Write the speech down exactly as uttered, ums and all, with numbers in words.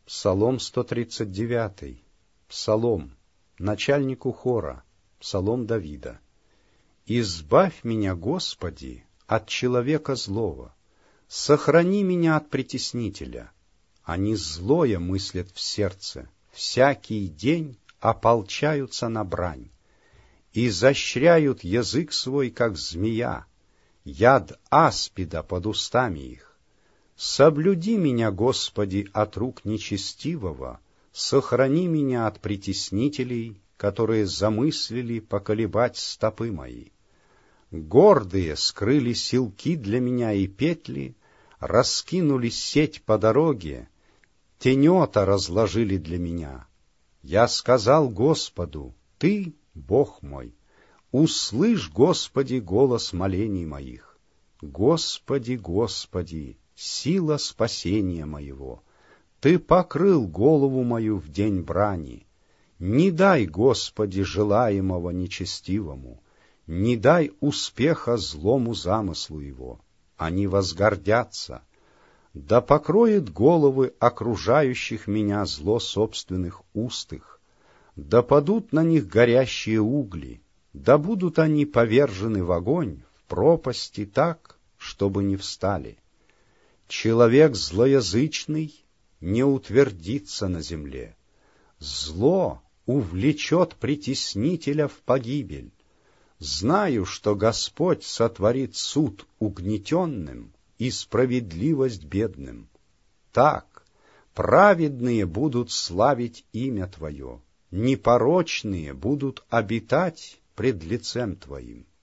Псалом сто тридцать девять. Псалом. Начальнику хора. Псалом Давида. «Избавь меня, Господи, от человека злого, сохрани меня от притеснителя. Они злое мыслят в сердце, всякий день ополчаются на брань, и изощряют язык свой, как змея, яд аспида под устами их. Соблюди меня, Господи, от рук нечестивого, сохрани меня от притеснителей, которые замыслили поколебать стопы мои. Гордые скрыли силки для меня и петли, раскинули сеть по дороге, тенета разложили для меня. Я сказал Господу: Ты, Бог мой, услышь, Господи, голос молений моих. Господи, Господи, сила спасения моего, Ты покрыл голову мою в день брани. Не дай, Господи, желаемого нечестивому, не дай успеха злому замыслу его. Они возгордятся. Да покроет головы окружающих меня зло собственных уст их. Да падут на них горящие угли, да будут они повержены в огонь, в пропасти так, чтобы не встали. Человек злоязычный не утвердится на земле. Зло увлечет притеснителя в погибель. Знаю, что Господь сотворит суд угнетенным и справедливость бедным. Так праведные будут славить имя Твое, непорочные будут обитать пред лицем Твоим.